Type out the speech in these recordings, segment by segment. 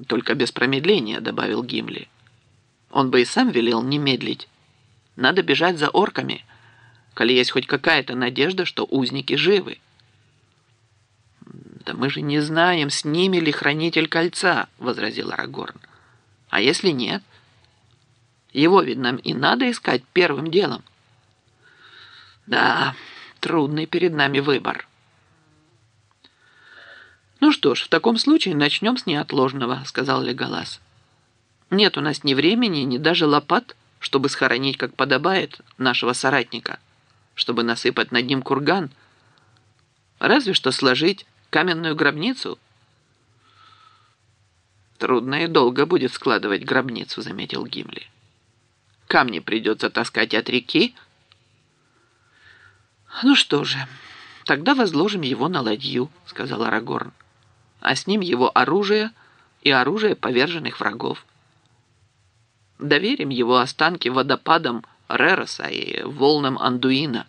Только без промедления, добавил Гимли. Он бы и сам велел не медлить. Надо бежать за орками, коли есть хоть какая-то надежда, что узники живы. «Да мы же не знаем, с ними ли хранитель кольца», — возразил Арагорн. «А если нет? Его ведь нам и надо искать первым делом». «Да, трудный перед нами выбор». «Ну что ж, в таком случае начнем с неотложного», — сказал Леголас. «Нет у нас ни времени, ни даже лопат, чтобы схоронить, как подобает, нашего соратника, чтобы насыпать над ним курган. Разве что сложить каменную гробницу». «Трудно и долго будет складывать гробницу», — заметил Гимли. «Камни придется таскать от реки». «Ну что же, тогда возложим его на ладью», — сказал Арагорн. «А с ним его оружие и оружие поверженных врагов. Доверим его останки водопадам Рероса и волнам Андуина.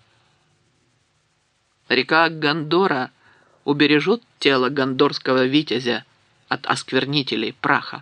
Река Гондора убережет тело гондорского витязя от осквернителей праха».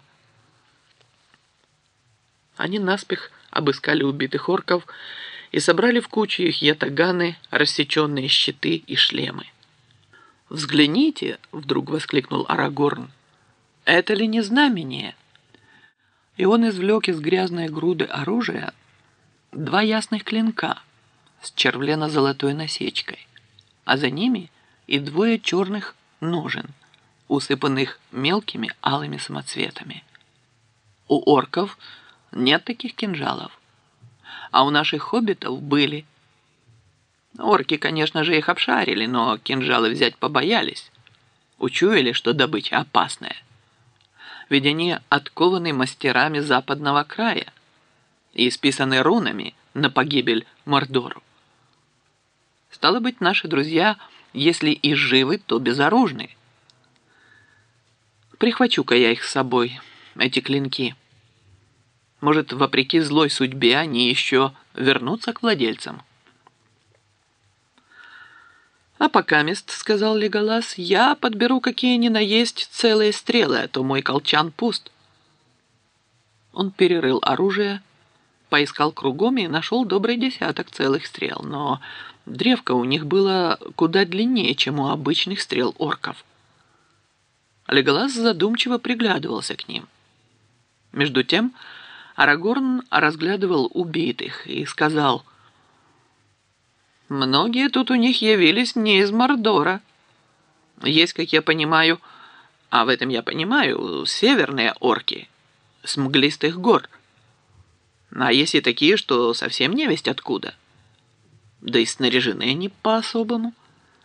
Они наспех обыскали убитых орков и собрали в кучу их ятаганы, рассеченные щиты и шлемы. «Взгляните!» — вдруг воскликнул Арагорн. «Это ли не знамение?» И он извлек из грязной груды оружия два ясных клинка с червлено-золотой насечкой, а за ними и двое черных ножен, усыпанных мелкими алыми самоцветами. У орков нет таких кинжалов, а у наших хоббитов были. Орки, конечно же, их обшарили, но кинжалы взять побоялись. Учуяли, что добыча опасная. Ведь они откованы мастерами западного края и исписаны рунами на погибель Мордору. Стало быть, наши друзья, если и живы, то безоружны. Прихвачу-ка я их с собой, эти клинки. Может, вопреки злой судьбе, они еще вернутся к владельцам. «А покамест, — сказал Леголас, — я подберу какие ни на есть целые стрелы, а то мой колчан пуст». Он перерыл оружие, поискал кругом и нашел добрый десяток целых стрел, но древко у них было куда длиннее, чем у обычных стрел орков. Леголас задумчиво приглядывался к ним. Между тем Арагорн разглядывал убитых и сказал: «Многие тут у них явились не из Мордора. Есть, как я понимаю, а в этом я понимаю, северные орки с мглистых гор. А есть и такие, что совсем не весть откуда. Да и снаряжены они по-особому».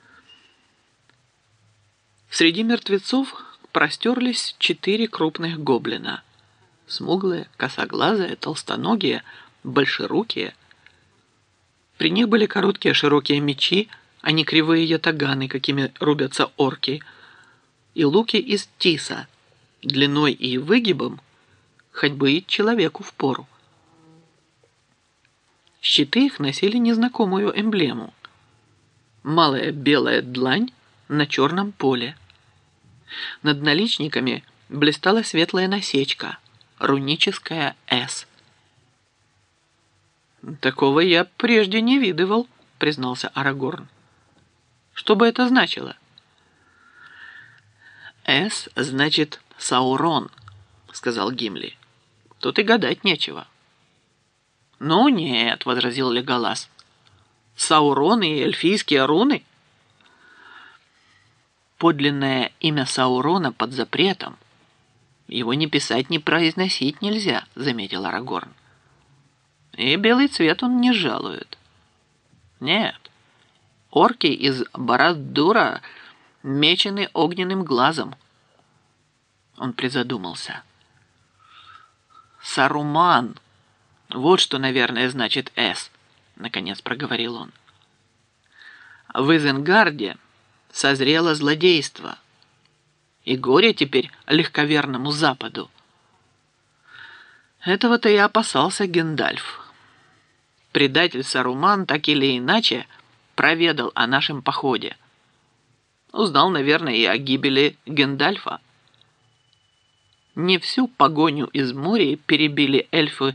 Среди мертвецов простерлись 4 крупных гоблина. Смуглые, косоглазые, толстоногие, большерукие. При них были короткие широкие мечи, а не кривые ятаганы, какими рубятся орки, и луки из тиса, длиной и выгибом, хоть бы и человеку впору. Щиты их носили незнакомую эмблему. Малая белая длань на черном поле. Над наличниками блистала светлая насечка, руническая «С». «Такого я прежде не видывал», — признался Арагорн. «Что бы это значило?» «С» значит «Саурон», — сказал Гимли. «Тут и гадать нечего». «Ну нет», — возразил Леголас. «Саурон и эльфийские руны?» «Подлинное имя Саурона под запретом. Его ни писать, ни произносить нельзя», — заметил Арагорн. «И белый цвет он не жалует. Нет, орки из Барад-дура мечены огненным глазом». Он призадумался. «Саруман. Вот что, наверное, значит «С», — наконец проговорил он. «В Изенгарде созрело злодейство, и горе теперь легковерному Западу». Этого-то и опасался Гендальф. Предатель Саруман так или иначе проведал о нашем походе. Узнал, наверное, и о гибели Гендальфа. не всю погоню из моря перебили эльфы